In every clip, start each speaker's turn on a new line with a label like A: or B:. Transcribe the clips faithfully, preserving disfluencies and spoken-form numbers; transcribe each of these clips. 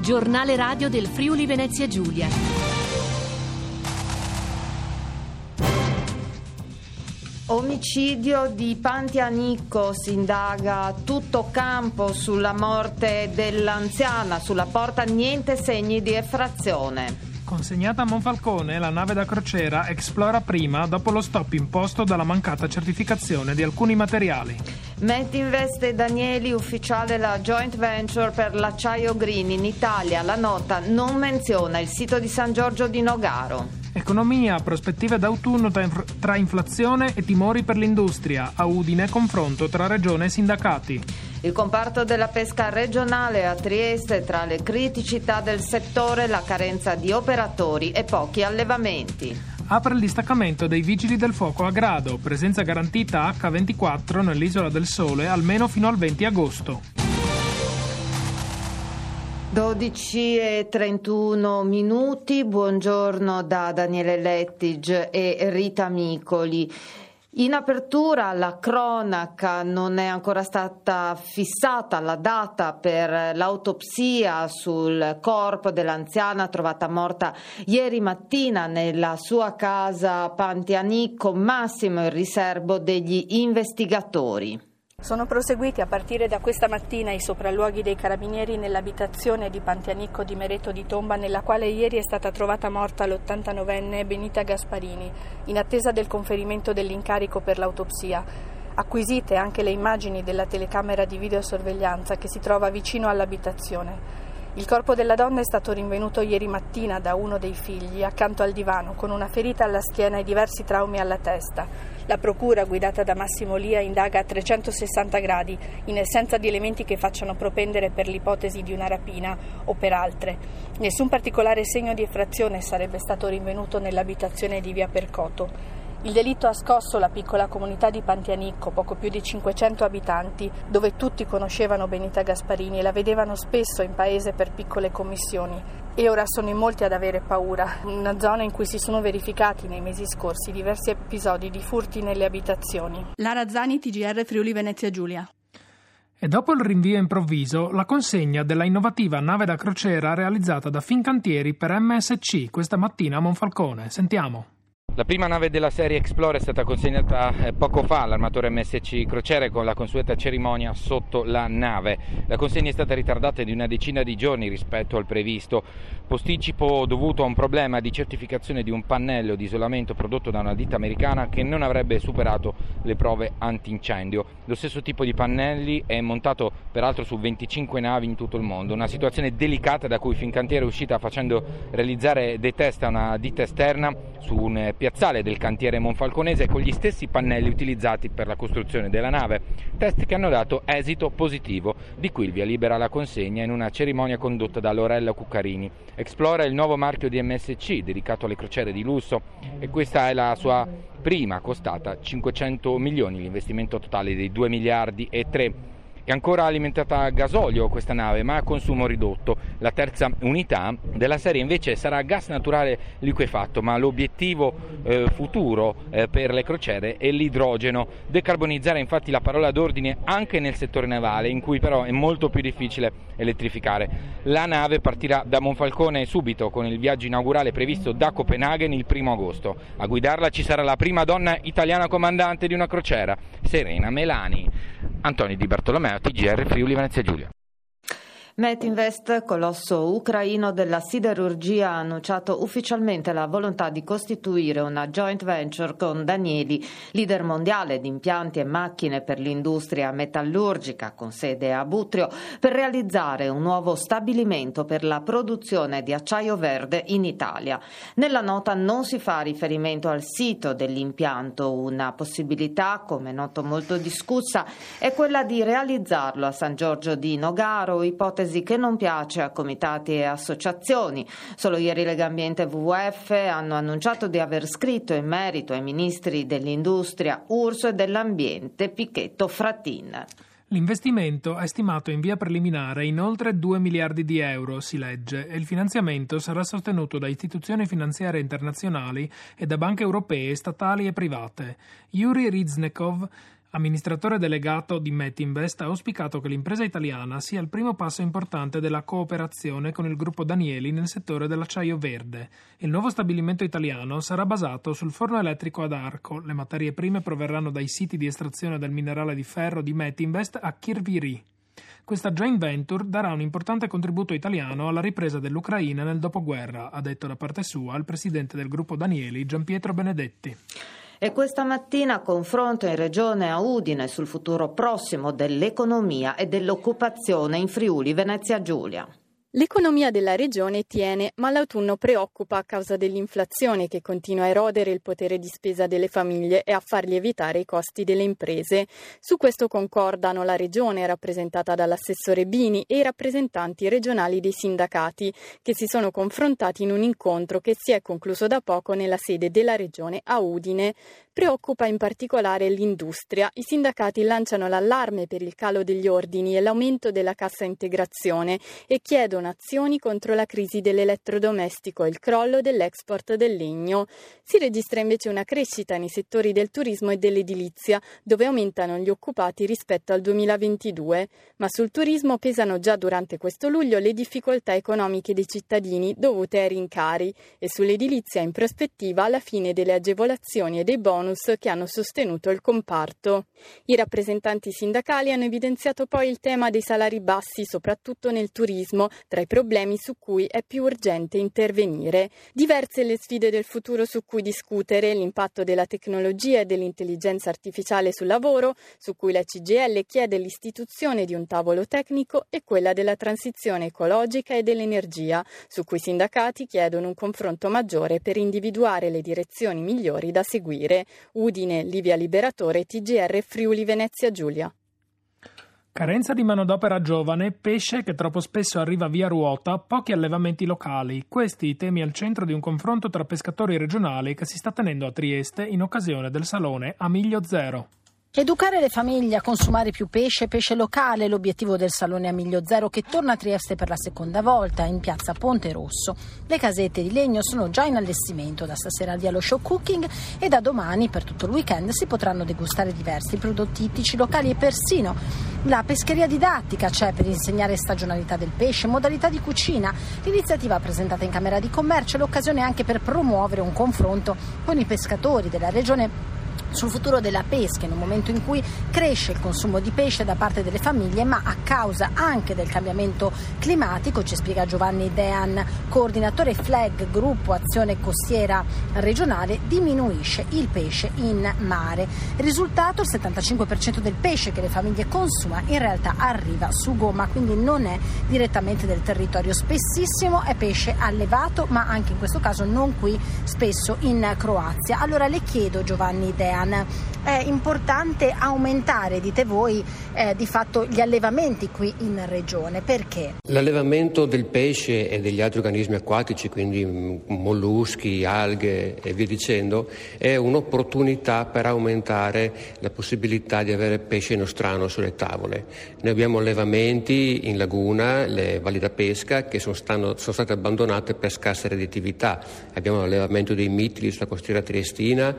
A: Giornale radio del Friuli Venezia Giulia.
B: Omicidio di Pantianicco, si indaga tutto campo sulla morte dell'anziana. Sulla porta niente segni di effrazione.
C: Consegnata a Monfalcone, la nave da crociera Explora prima dopo lo stop imposto dalla mancata certificazione di alcuni materiali.
B: Metinvest e Danieli, ufficiale la joint venture per l'acciaio green in Italia. La nota non menziona il sito di San Giorgio di Nogaro.
C: Economia, prospettive d'autunno tra inflazione e timori per l'industria. A Udine, confronto tra regione e sindacati.
B: Il comparto della pesca regionale a Trieste, tra le criticità del settore, la carenza di operatori e pochi allevamenti.
C: Apre il distaccamento dei vigili del fuoco a Grado, presenza garantita acca ventiquattro nell'Isola del Sole almeno fino al venti agosto.
B: dodici e trentuno minuti, buongiorno da Daniele Lettig e Rita Micoli. In apertura la cronaca, non è ancora stata fissata la data per l'autopsia sul corpo dell'anziana trovata morta ieri mattina nella sua casa a Pantianicco. Massimo il riservo degli investigatori.
D: Sono proseguiti a partire da questa mattina i sopralluoghi dei carabinieri nell'abitazione di Pantianicco di Mereto di Tomba, nella quale ieri è stata trovata morta l'ottantanovenne Benita Gasparini, in attesa del conferimento dell'incarico per l'autopsia. Acquisite anche le immagini della telecamera di videosorveglianza che si trova vicino all'abitazione. Il corpo della donna è stato rinvenuto ieri mattina da uno dei figli, accanto al divano, con una ferita alla schiena e diversi traumi alla testa. La procura, guidata da Massimo Lia, indaga a trecentosessanta gradi, in assenza di elementi che facciano propendere per l'ipotesi di una rapina o per altre. Nessun particolare segno di effrazione sarebbe stato rinvenuto nell'abitazione di via Percoto. Il delitto ha scosso la piccola comunità di Pantianicco, poco più di cinquecento abitanti, dove tutti conoscevano Benita Gasparini e la vedevano spesso in paese per piccole commissioni. E ora sono in molti ad avere paura, una zona in cui si sono verificati nei mesi scorsi diversi episodi di furti nelle abitazioni. Lara Zani, T G R Friuli Venezia Giulia.
C: E dopo il rinvio improvviso, la consegna della innovativa nave da crociera realizzata da Fincantieri per M S C questa mattina a Monfalcone. Sentiamo.
E: La prima nave della serie Explorer è stata consegnata poco fa all'armatore M S C Crociere con la consueta cerimonia sotto la nave. La consegna è stata ritardata di una decina di giorni rispetto al previsto. Posticipo dovuto a un problema di certificazione di un pannello di isolamento prodotto da una ditta americana che non avrebbe superato le prove antincendio. Lo stesso tipo di pannelli è montato peraltro su venticinque navi in tutto il mondo. Una situazione delicata da cui Fincantieri è uscita facendo realizzare dei test a una ditta esterna su un piazzale del cantiere monfalconese con gli stessi pannelli utilizzati per la costruzione della nave, test che hanno dato esito positivo, di cui il via libera alla consegna in una cerimonia condotta da Lorella Cuccarini. Explora è il nuovo marchio di M S C dedicato alle crociere di lusso e questa è la sua prima, costata cinquecento milioni, l'investimento totale dei due miliardi e tre. È ancora alimentata a gasolio questa nave, ma a consumo ridotto. La terza unità della serie invece sarà gas naturale liquefatto, ma l'obiettivo eh, futuro eh, per le crociere è l'idrogeno. Decarbonizzare infatti la parola d'ordine anche nel settore navale, in cui però è molto più difficile elettrificare. La nave partirà da Monfalcone subito, con il viaggio inaugurale previsto da Copenaghen il primo agosto. A guidarla ci sarà la prima donna italiana comandante di una crociera, Serena Melani. Antonio Di Bartolomeo, T G R Friuli Venezia Giulia.
B: Metinvest, colosso ucraino della siderurgia, ha annunciato ufficialmente la volontà di costituire una joint venture con Danieli, leader mondiale di impianti e macchine per l'industria metallurgica con sede a Butrio, per realizzare un nuovo stabilimento per la produzione di acciaio verde in Italia. Nella nota non si fa riferimento al sito dell'impianto. Una possibilità, come noto molto discussa, è quella di realizzarlo a San Giorgio di Nogaro, ipotesi che non piace a comitati e associazioni. Solo ieri Legambiente e W W F hanno annunciato di aver scritto in merito ai ministri dell'industria Urso e dell'ambiente Pichetto Fratin.
C: L'investimento è stimato in via preliminare in oltre due miliardi di euro, si legge, e il finanziamento sarà sostenuto da istituzioni finanziarie internazionali e da banche europee, statali e private. Yuri Riznikov, Amministratore delegato di Metinvest, ha auspicato che l'impresa italiana sia il primo passo importante della cooperazione con il gruppo Danieli nel settore dell'acciaio verde. Il nuovo stabilimento italiano sarà basato sul forno elettrico ad arco. Le materie prime proverranno dai siti di estrazione del minerale di ferro di Metinvest a Kirviri. Questa joint venture darà un importante contributo italiano alla ripresa dell'Ucraina nel dopoguerra, ha detto da parte sua il presidente del gruppo Danieli, Gianpietro Benedetti.
B: E questa mattina confronto in regione a Udine sul futuro prossimo dell'economia e dell'occupazione in Friuli Venezia Giulia.
D: L'economia della regione tiene, ma l'autunno preoccupa a causa dell'inflazione che continua a erodere il potere di spesa delle famiglie e a far lievitare i costi delle imprese. Su questo concordano la regione, rappresentata dall'assessore Bini, e i rappresentanti regionali dei sindacati, che si sono confrontati in un incontro che si è concluso da poco nella sede della regione a Udine. Preoccupa in particolare l'industria. I sindacati lanciano l'allarme per il calo degli ordini e l'aumento della cassa integrazione e chiedono azioni contro la crisi dell'elettrodomestico e il crollo dell'export del legno. Si registra invece una crescita nei settori del turismo e dell'edilizia, dove aumentano gli occupati rispetto al duemilaventidue, ma sul turismo pesano già durante questo luglio le difficoltà economiche dei cittadini dovute ai rincari e sull'edilizia in prospettiva la fine delle agevolazioni e dei bonus che hanno sostenuto il comparto. I rappresentanti sindacali hanno evidenziato poi il tema dei salari bassi, soprattutto nel turismo, tra i problemi su cui è più urgente intervenire. Diverse le sfide del futuro su cui discutere, l'impatto della tecnologia e dell'intelligenza artificiale sul lavoro, su cui la C G I L chiede l'istituzione di un tavolo tecnico, e quella della transizione ecologica e dell'energia, su cui i sindacati chiedono un confronto maggiore per individuare le direzioni migliori da seguire. Udine, Livia Liberatore, T G R Friuli Venezia Giulia.
C: Carenza di manodopera giovane, pesce che troppo spesso arriva via ruota, pochi allevamenti locali. Questi i temi al centro di un confronto tra pescatori regionali che si sta tenendo a Trieste in occasione del salone A Miglio Zero.
F: Educare le famiglie a consumare più pesce, pesce locale, è l'obiettivo del Salone A Miglio Zero, che torna a Trieste per la seconda volta in piazza Ponte Rosso. Le casette di legno sono già in allestimento, da stasera al via lo show cooking, e da domani per tutto il weekend si potranno degustare diversi prodotti ittici locali e persino la pescheria didattica c'è per insegnare stagionalità del pesce, modalità di cucina. L'iniziativa presentata in Camera di Commercio è l'occasione anche per promuovere un confronto con i pescatori della regione sul futuro della pesca, in un momento in cui cresce il consumo di pesce da parte delle famiglie, ma a causa anche del cambiamento climatico, ci spiega Giovanni Dean, coordinatore F L E G, gruppo Azione Costiera Regionale, diminuisce il pesce in mare. Risultato: il settantacinque per cento del pesce che le famiglie consuma in realtà arriva su gomma, quindi non è direttamente del territorio. Spessissimo è pesce allevato, ma anche in questo caso non qui, spesso in Croazia. Allora le chiedo, Giovanni Dean, è importante aumentare, dite voi, eh, di fatto gli allevamenti qui in regione. Perché?
G: L'allevamento del pesce e degli altri organismi acquatici, quindi molluschi, alghe e via dicendo, è un'opportunità per aumentare la possibilità di avere pesce nostrano sulle tavole. Noi abbiamo allevamenti in laguna, le valli da pesca, che sono, stanno, sono state abbandonate per scarsa redditività. Abbiamo l'allevamento dei mitili sulla costiera triestina,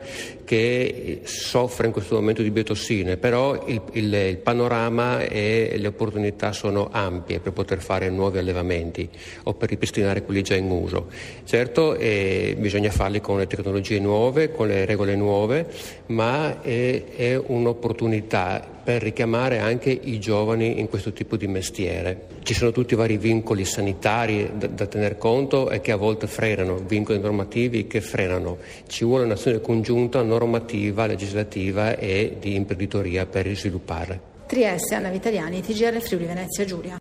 G: che soffre in questo momento di biotossine, però il, il, il panorama e le opportunità sono ampie per poter fare nuovi allevamenti o per ripristinare quelli già in uso. Certo, eh, bisogna farli con le tecnologie nuove, con le regole nuove, ma è, è un'opportunità per richiamare anche i giovani in questo tipo di mestiere. Ci sono tutti i vari vincoli sanitari da, da tener conto e che a volte frenano, vincoli normativi che frenano. Ci vuole un'azione congiunta normativa, legislativa e di imprenditoria per svilupparle.
F: Trieste, Anna Vitaliani, T G R Friuli Venezia Giulia.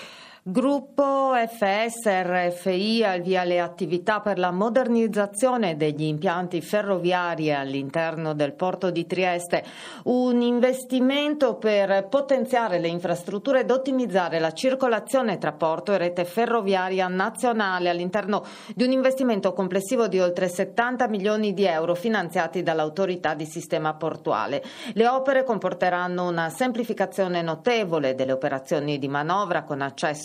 B: Gruppo F S R F I avvia le attività per la modernizzazione degli impianti ferroviari all'interno del porto di Trieste, un investimento per potenziare le infrastrutture ed ottimizzare la circolazione tra porto e rete ferroviaria nazionale all'interno di un investimento complessivo di oltre settanta milioni di euro finanziati dall'autorità di sistema portuale. Le opere comporteranno una semplificazione notevole delle operazioni di manovra con accesso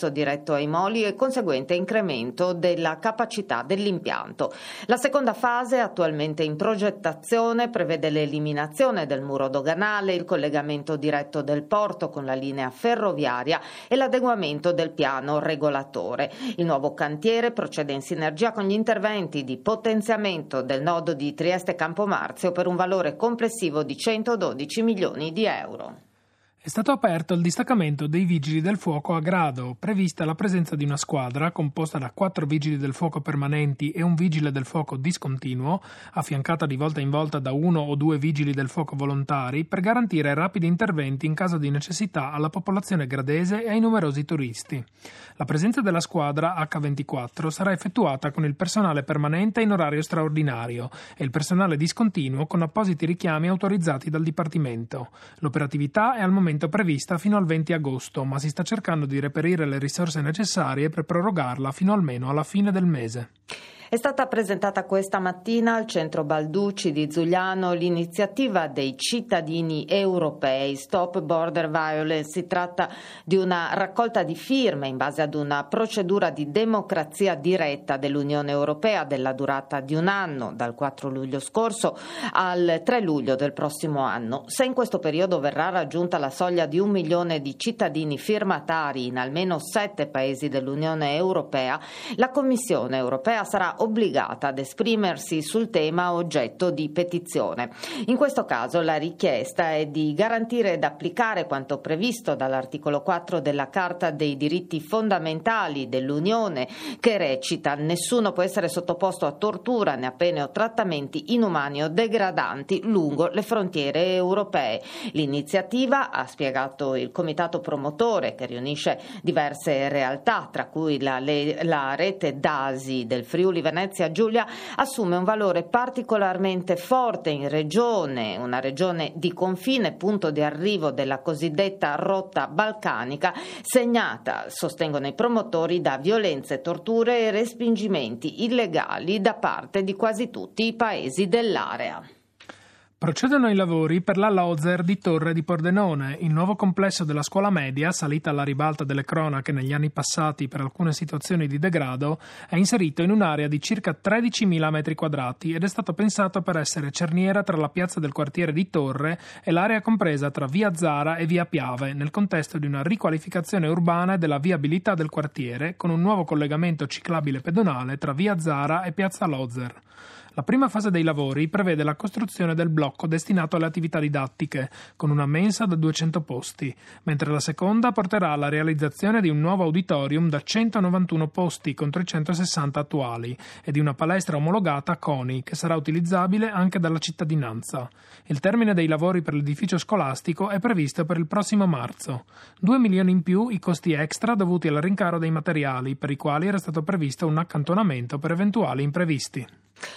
B: accesso diretto ai moli e conseguente incremento della capacità dell'impianto. La seconda fase, attualmente in progettazione, prevede l'eliminazione del muro doganale, il collegamento diretto del porto con la linea ferroviaria e l'adeguamento del piano regolatore. Il nuovo cantiere procede in sinergia con gli interventi di potenziamento del nodo di Trieste-Campomarzio per un valore complessivo di centododici milioni di euro.
C: È stato aperto il distaccamento dei Vigili del Fuoco a Grado, prevista la presenza di una squadra composta da quattro Vigili del Fuoco permanenti e un Vigile del Fuoco discontinuo, affiancata di volta in volta da uno o due Vigili del Fuoco volontari, per garantire rapidi interventi in caso di necessità alla popolazione gradese e ai numerosi turisti. La presenza della squadra acca ventiquattro sarà effettuata con il personale permanente in orario straordinario e il personale discontinuo con appositi richiami autorizzati dal Dipartimento. L'operatività è al momento prevista fino al venti agosto, ma si sta cercando di reperire le risorse necessarie per prorogarla fino almeno alla fine del mese.
B: È stata presentata questa mattina al centro Balducci di Zugliano l'iniziativa dei cittadini europei Stop Border Violence. Si tratta di una raccolta di firme in base ad una procedura di democrazia diretta dell'Unione Europea della durata di un anno, dal quattro luglio scorso al tre luglio del prossimo anno. Se in questo periodo verrà raggiunta la soglia di un milione di cittadini firmatari in almeno sette paesi dell'Unione Europea, la Commissione Europea sarà obbligata ad esprimersi sul tema oggetto di petizione. In questo caso la richiesta è di garantire ed applicare quanto previsto dall'articolo quattro della Carta dei diritti fondamentali dell'Unione, che recita: nessuno può essere sottoposto a tortura né a pene o trattamenti inumani o degradanti lungo le frontiere europee. L'iniziativa, ha spiegato il comitato promotore, che riunisce diverse realtà, tra cui la, le, la rete D A S I del Friuli Venezia Giulia, assume un valore particolarmente forte in regione, una regione di confine, punto di arrivo della cosiddetta rotta balcanica, segnata, sostengono i promotori, da violenze, torture e respingimenti illegali da parte di quasi tutti i paesi dell'area.
C: Procedono i lavori per la Lozer di Torre di Pordenone, il nuovo complesso della scuola media, salita alla ribalta delle cronache negli anni passati per alcune situazioni di degrado, è inserito in un'area di circa tredicimila metri quadrati ed è stato pensato per essere cerniera tra la piazza del quartiere di Torre e l'area compresa tra via Zara e via Piave, nel contesto di una riqualificazione urbana e della viabilità del quartiere, con un nuovo collegamento ciclabile pedonale tra via Zara e piazza Lozer. La prima fase dei lavori prevede la costruzione del blocco destinato alle attività didattiche, con una mensa da duecento posti, mentre la seconda porterà alla realizzazione di un nuovo auditorium da centonovantuno posti contro i centosessanta attuali e di una palestra omologata CONI, che sarà utilizzabile anche dalla cittadinanza. Il termine dei lavori per l'edificio scolastico è previsto per il prossimo marzo. Due milioni in più i costi extra dovuti al rincaro dei materiali, per i quali era stato previsto un accantonamento per eventuali imprevisti.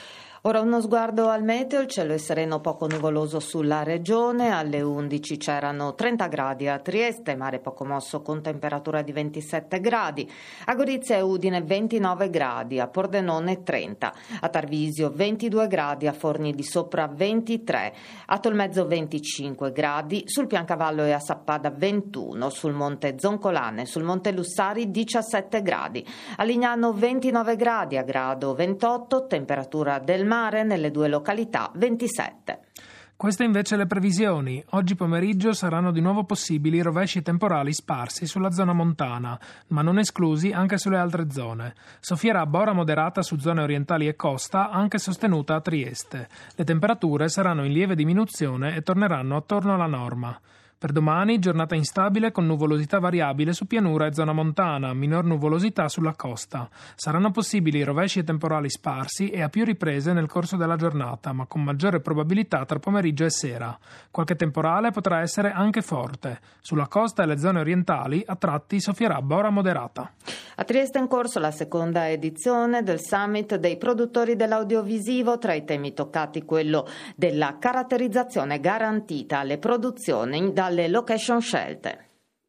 B: Ora uno sguardo al meteo, il cielo è sereno, poco nuvoloso sulla regione, alle undici c'erano trenta gradi a Trieste, mare poco mosso con temperatura di ventisette gradi, a Gorizia e Udine ventinove gradi, a Pordenone trenta, a Tarvisio ventidue gradi, a Forni di Sopra ventitré, a Tolmezzo venticinque gradi, sul Piancavallo e a Sappada ventuno, sul Monte Zoncolane, sul Monte Lussari diciassette gradi, a Lignano ventinove gradi, a Grado ventotto, temperatura del mare nelle due località ventisette.
C: Queste invece le previsioni. Oggi pomeriggio saranno di nuovo possibili rovesci temporali sparsi sulla zona montana, ma non esclusi anche sulle altre zone. Soffierà bora moderata su zone orientali e costa, anche sostenuta a Trieste. Le temperature saranno in lieve diminuzione e torneranno attorno alla norma. Per domani giornata instabile con nuvolosità variabile su pianura e zona montana, minor nuvolosità sulla costa. Saranno possibili rovesci e temporali sparsi e a più riprese nel corso della giornata, ma con maggiore probabilità tra pomeriggio e sera. Qualche temporale potrà essere anche forte. Sulla costa e le zone orientali a tratti soffierà bora moderata.
B: A Trieste è in corso la seconda edizione del Summit dei produttori dell'audiovisivo, tra i temi toccati quello della caratterizzazione garantita alle produzioni dalle location scelte.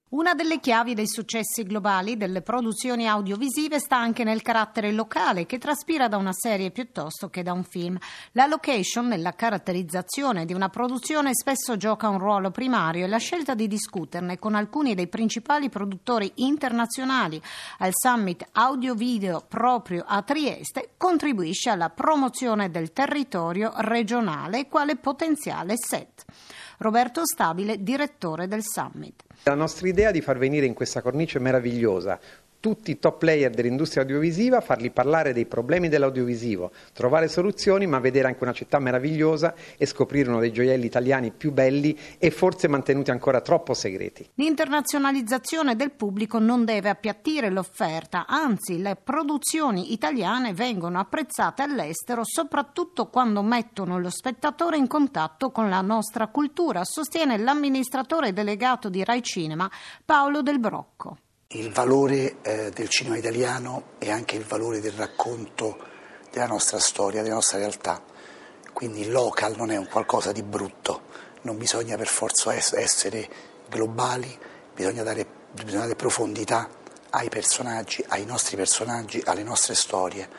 F: Una delle chiavi dei successi globali delle produzioni audiovisive sta anche nel carattere locale che traspira da una serie piuttosto che da un film. La location nella caratterizzazione di una produzione spesso gioca un ruolo primario e la scelta di discuterne con alcuni dei principali produttori internazionali al Summit Audio Video proprio a Trieste contribuisce alla promozione del territorio regionale quale potenziale set. Roberto Stabile, direttore del Summit.
H: La nostra idea è di far venire in questa cornice meravigliosa tutti i top player dell'industria audiovisiva, farli parlare dei problemi dell'audiovisivo, trovare soluzioni, ma vedere anche una città meravigliosa e scoprire uno dei gioielli italiani più belli e forse mantenuti ancora troppo segreti.
F: L'internazionalizzazione del pubblico non deve appiattire l'offerta, anzi le produzioni italiane vengono apprezzate all'estero soprattutto quando mettono lo spettatore in contatto con la nostra cultura, sostiene l'amministratore delegato di Rai Cinema Paolo Del Brocco.
I: Il valore eh, del cinema italiano è anche il valore del racconto della nostra storia, della nostra realtà. Quindi il local non è un qualcosa di brutto, non bisogna per forza essere globali, bisogna dare, bisogna dare profondità ai personaggi, ai nostri personaggi, alle nostre storie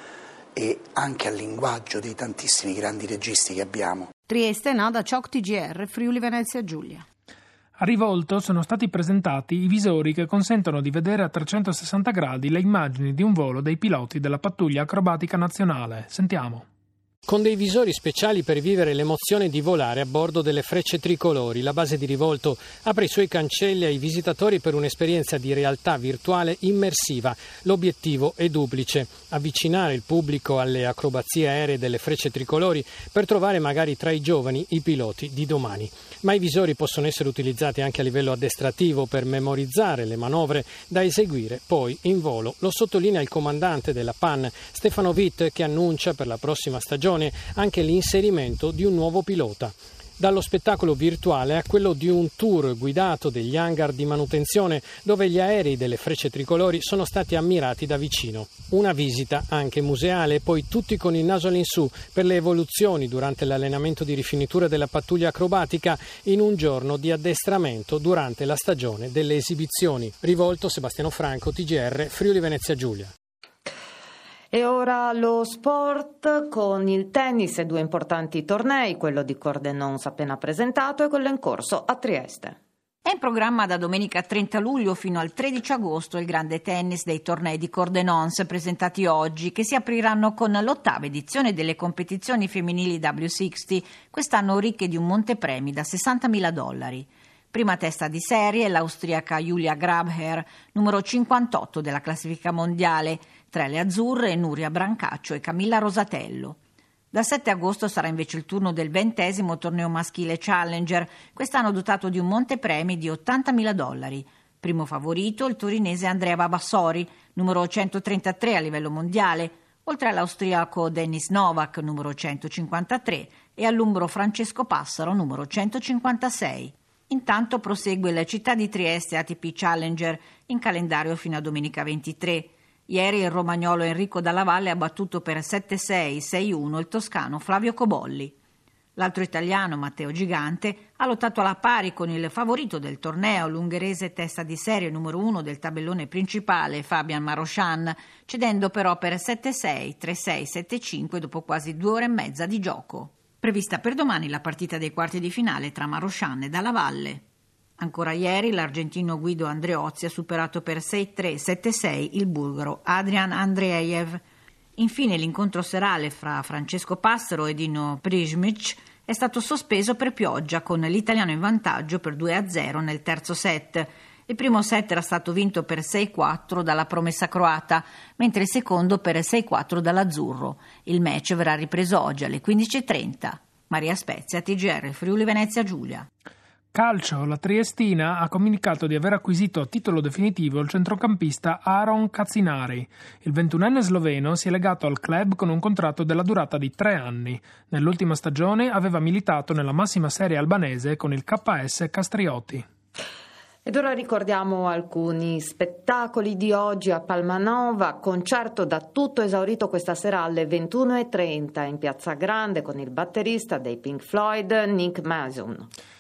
I: e anche al linguaggio dei tantissimi grandi registi che abbiamo.
F: Trieste, Nada Ciocc, T G R, Friuli Venezia Giulia.
C: A Rivolto sono stati presentati i visori che consentono di vedere a trecentosessanta gradi le immagini di un volo dei piloti della pattuglia acrobatica nazionale. Sentiamo.
J: Con dei visori speciali per vivere l'emozione di volare a bordo delle Frecce Tricolori, la base di Rivolto apre i suoi cancelli ai visitatori per un'esperienza di realtà virtuale immersiva. L'obiettivo è duplice: avvicinare il pubblico alle acrobazie aeree delle Frecce Tricolori per trovare magari tra i giovani i piloti di domani. Ma i visori possono essere utilizzati anche a livello addestrativo per memorizzare le manovre da eseguire poi in volo. Lo sottolinea il comandante della P A N, Stefano Witt, che annuncia per la prossima stagione anche l'inserimento di un nuovo pilota. Dallo spettacolo virtuale a quello di un tour guidato degli hangar di manutenzione dove gli aerei delle Frecce Tricolori sono stati ammirati da vicino. Una visita anche museale e poi tutti con il naso all'insù per le evoluzioni durante l'allenamento di rifinitura della pattuglia acrobatica in un giorno di addestramento durante la stagione delle esibizioni. Rivolto, Sebastiano Franco, T G R, Friuli Venezia Giulia.
B: E ora lo sport con il tennis e due importanti tornei, quello di Cordenons appena presentato e quello in corso a Trieste.
K: È in programma da domenica trenta luglio fino al tredici agosto il grande tennis dei tornei di Cordenons presentati oggi, che si apriranno con l'ottava edizione delle competizioni femminili W sessanta, quest'anno ricche di un montepremi da sessantamila dollari. Prima testa di serie l'austriaca Julia Grabher, numero cinquantotto della classifica mondiale, tra le azzurre Nuria Brancaccio e Camilla Rosatello. Dal sette agosto sarà invece il turno del ventesimo torneo maschile Challenger, quest'anno dotato di un montepremi di ottantamila dollari. Primo favorito il torinese Andrea Babassori, numero centotrentatré a livello mondiale, oltre all'austriaco Denis Novak, numero centocinquantatré, e all'umbro Francesco Passaro, numero centocinquantasei. Intanto prosegue la città di Trieste A T P Challenger, in calendario fino a domenica ventitré. Ieri il romagnolo Enrico Dalla Valle ha battuto per sette sei, sei uno il toscano Flavio Cobolli. L'altro italiano, Matteo Gigante, ha lottato alla pari con il favorito del torneo, l'ungherese testa di serie numero uno del tabellone principale, Fabian Maroshan, cedendo però per sette sei, tre sei, sette cinque dopo quasi due ore e mezza di gioco. Prevista per domani la partita dei quarti di finale tra Maroshan e Dalla Valle. Ancora ieri l'argentino Guido Andreozzi ha superato per sei tre, sette sei il bulgaro Adrian Andreev. Infine l'incontro serale fra Francesco Passaro e Dino Prizmic è stato sospeso per pioggia, con l'italiano in vantaggio per due a zero nel terzo set. Il primo set era stato vinto per sei quattro dalla promessa croata, mentre il secondo per sei quattro dall'azzurro. Il match verrà ripreso oggi alle quindici e trenta. Maria Spezia, T G R, Friuli Venezia Giulia.
C: Calcio, la Triestina ha comunicato di aver acquisito a titolo definitivo il centrocampista Aron Kacinari. Il ventunenne sloveno si è legato al club con un contratto della durata di tre anni. Nell'ultima stagione aveva militato nella massima serie albanese con il K S Castrioti.
B: Ed ora ricordiamo alcuni spettacoli di oggi a Palmanova, concerto da tutto esaurito questa sera alle ventuno e trenta in Piazza Grande con il batterista dei Pink Floyd Nick Mason.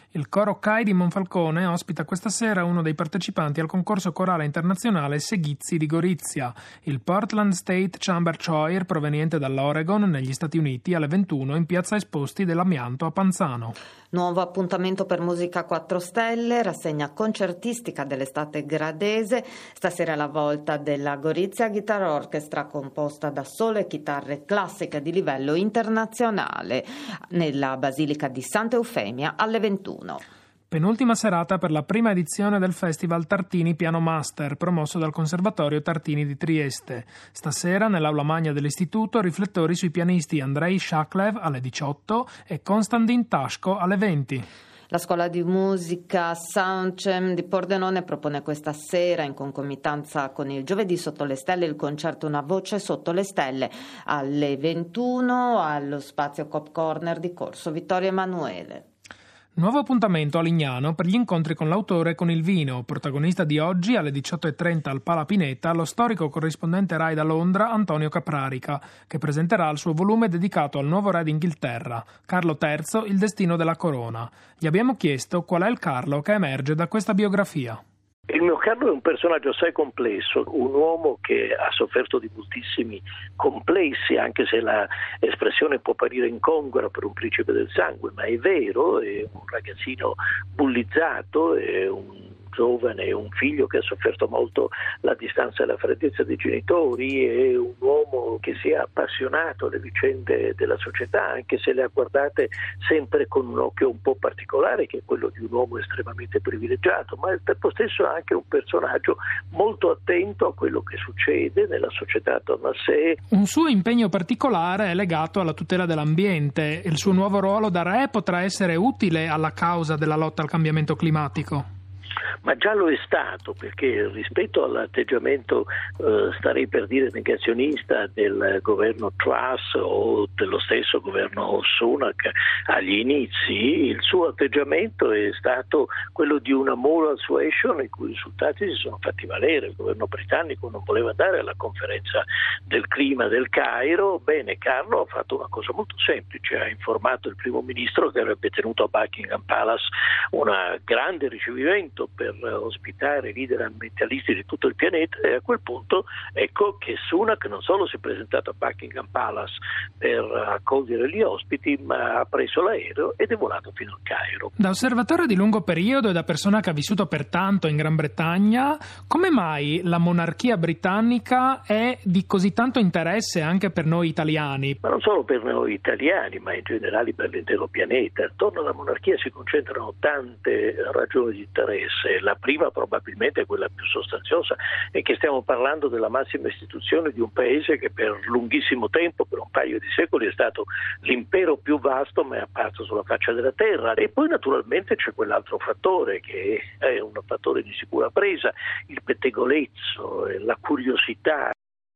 C: Il coro C A I di Monfalcone ospita questa sera uno dei partecipanti al concorso corale internazionale Seghizzi di Gorizia, il Portland State Chamber Choir proveniente dall'Oregon negli Stati Uniti alle ventuno in piazza Esposti dell'Amianto a Panzano.
B: Nuovo appuntamento per Musica quattro Stelle, rassegna concertistica dell'estate gradese, stasera la volta della Gorizia Guitar Orchestra composta da sole chitarre classiche di livello internazionale nella Basilica di Santa Eufemia alle ventuno.
C: Penultima serata per la prima edizione del Festival Tartini Piano Master, promosso dal Conservatorio Tartini di Trieste. Stasera, nell'aula magna dell'istituto, riflettori sui pianisti Andrei Shaklev alle diciotto e Konstantin Tashko alle venti.
B: La scuola di musica Soundchem di Pordenone propone questa sera, in concomitanza con il giovedì sotto le stelle, il concerto Una voce sotto le stelle alle ventuno allo spazio Cop Corner di Corso Vittorio Emanuele.
C: Nuovo appuntamento a Lignano per gli incontri con l'autore e con il vino. Protagonista di oggi alle diciotto e trenta al Pala Pineta lo storico corrispondente Rai da Londra Antonio Caprarica, che presenterà il suo volume dedicato al nuovo re d'Inghilterra, Carlo terzo, il destino della corona. Gli abbiamo chiesto qual è il Carlo che emerge da questa biografia.
L: Il mio Carlo è un personaggio assai complesso, un uomo che ha sofferto di moltissimi complessi, anche se l'espressione può apparire incongrua per un principe del sangue, ma è vero, è un ragazzino bullizzato, è un giovane, un figlio che ha sofferto molto la distanza e la freddezza dei genitori, è un uomo che si è appassionato alle vicende della società, anche se le ha guardate sempre con un occhio un po' particolare, che è quello di un uomo estremamente privilegiato, ma al tempo stesso è anche un personaggio molto attento a quello che succede nella società attorno a sé.
C: Un suo impegno particolare è legato alla tutela dell'ambiente. Il suo nuovo ruolo da re potrà essere utile alla causa della lotta al cambiamento climatico?
L: Ma già lo è stato, perché rispetto all'atteggiamento, eh, starei per dire negazionista del governo Truss o dello stesso governo Sunak agli inizi, il suo atteggiamento è stato quello di una moral suasion, i cui risultati si sono fatti valere. Il governo britannico non voleva andare alla conferenza del clima del Cairo. Bene, Carlo ha fatto una cosa molto semplice, ha informato il primo ministro che avrebbe tenuto a Buckingham Palace un grande ricevimento per ospitare i leader ambientalisti di tutto il pianeta, e a quel punto ecco che Sunak non solo si è presentato a Buckingham Palace per accogliere gli ospiti, ma ha preso l'aereo ed è volato fino al Cairo.
C: Da osservatore di lungo periodo e da persona che ha vissuto per tanto in Gran Bretagna, come mai la monarchia britannica è di così tanto interesse anche per noi italiani?
L: Ma non solo per noi italiani, ma in generale per l'intero pianeta. Attorno alla monarchia si concentrano tante ragioni di interesse. La prima probabilmente è quella più sostanziosa, è che stiamo parlando della massima istituzione di un paese che per lunghissimo tempo, per un paio di secoli, è stato l'impero più vasto mai apparso sulla faccia della terra. E poi naturalmente c'è quell'altro fattore che è un fattore di sicura presa, il pettegolezzo, la curiosità.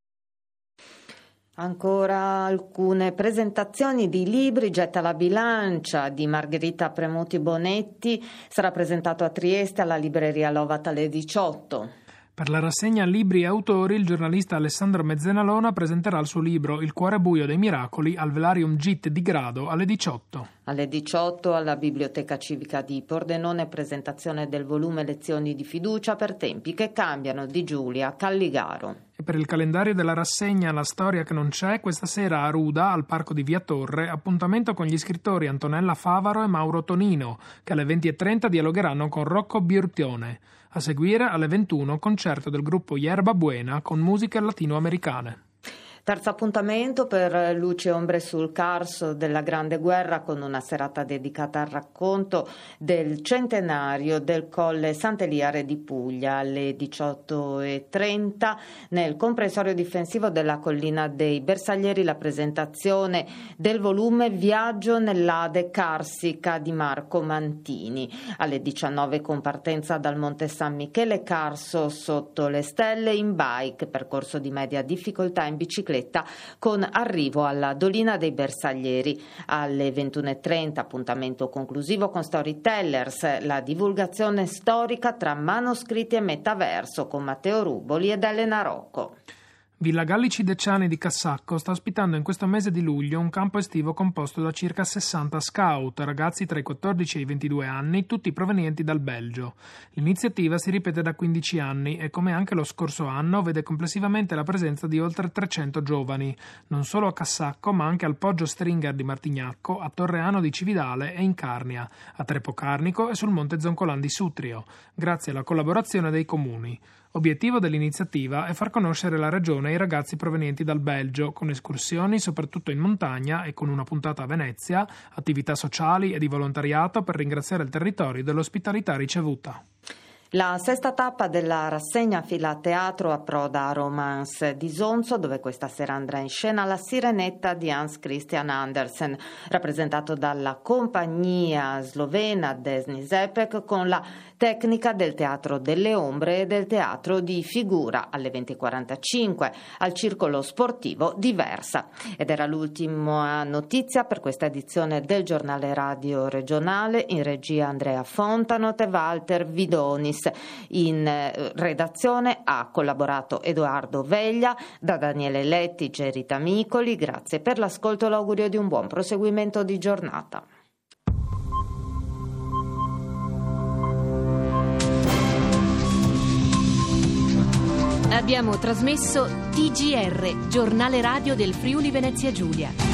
B: Ancora alcune presentazioni di libri. Getta la bilancia di Margherita Premuti Bonetti sarà presentato a Trieste alla libreria Lovat alle diciotto.
C: Per la rassegna Libri e Autori, il giornalista Alessandro Mezzenalona presenterà il suo libro Il cuore buio dei miracoli al Velarium Git di Grado alle diciotto.
B: Alle diciotto alla Biblioteca Civica di Pordenone presentazione del volume Lezioni di fiducia per tempi che cambiano di Giulia Calligaro.
C: E per il calendario della rassegna La storia che non c'è, questa sera a Ruda, al Parco di Via Torre, appuntamento con gli scrittori Antonella Favaro e Mauro Tonino, che alle venti e trenta dialogheranno con Rocco Biurtione. A seguire, alle ventuno, concerto del gruppo Yerba Buena con musiche latinoamericane.
B: Terzo appuntamento per Luci e ombre sul Carso della Grande Guerra, con una serata dedicata al racconto del centenario del Colle Sant'Eliare di Puglia alle diciotto e trenta nel comprensorio difensivo della Collina dei Bersaglieri, la presentazione del volume Viaggio nell'Ade Carsica di Marco Mantini. Alle diciannove con partenza dal Monte San Michele Carso sotto le stelle in bike, percorso di media difficoltà in bicicletta con arrivo alla Dolina dei Bersaglieri. Alle ventuno e trenta appuntamento conclusivo con Storytellers, la divulgazione storica tra manoscritti e metaverso con Matteo Ruboli ed Elena Rocco.
C: Villa Gallici Deciani di Cassacco sta ospitando in questo mese di luglio un campo estivo composto da circa sessanta scout, ragazzi tra i quattordici e i ventidue anni, tutti provenienti dal Belgio. L'iniziativa si ripete da quindici anni e, come anche lo scorso anno, vede complessivamente la presenza di oltre trecento giovani, non solo a Cassacco ma anche al Poggio Stringer di Martignacco, a Torreano di Cividale e in Carnia, a Trepo Carnico e sul Monte Zoncolan di Sutrio, grazie alla collaborazione dei comuni. Obiettivo dell'iniziativa è far conoscere la regione ai ragazzi provenienti dal Belgio, con escursioni soprattutto in montagna e con una puntata a Venezia, attività sociali e di volontariato per ringraziare il territorio dell'ospitalità ricevuta.
B: La sesta tappa della rassegna Fila Teatro approda a Romance di Sonzo, dove questa sera andrà in scena La Sirenetta di Hans Christian Andersen, rappresentato dalla compagnia slovena Desni Zepek con la tecnica del Teatro delle Ombre e del Teatro di Figura alle venti e quarantacinque al Circolo Sportivo di Versa. Ed era l'ultima notizia per questa edizione del Giornale Radio Regionale. In regia Andrea Fontanot e Walter Vidonis. In redazione ha collaborato Edoardo Veglia. Da Daniele Letti, Gerita Micoli. Grazie per l'ascolto e l'augurio di un buon proseguimento di giornata.
A: Abbiamo trasmesso T G R, Giornale Radio del Friuli Venezia Giulia.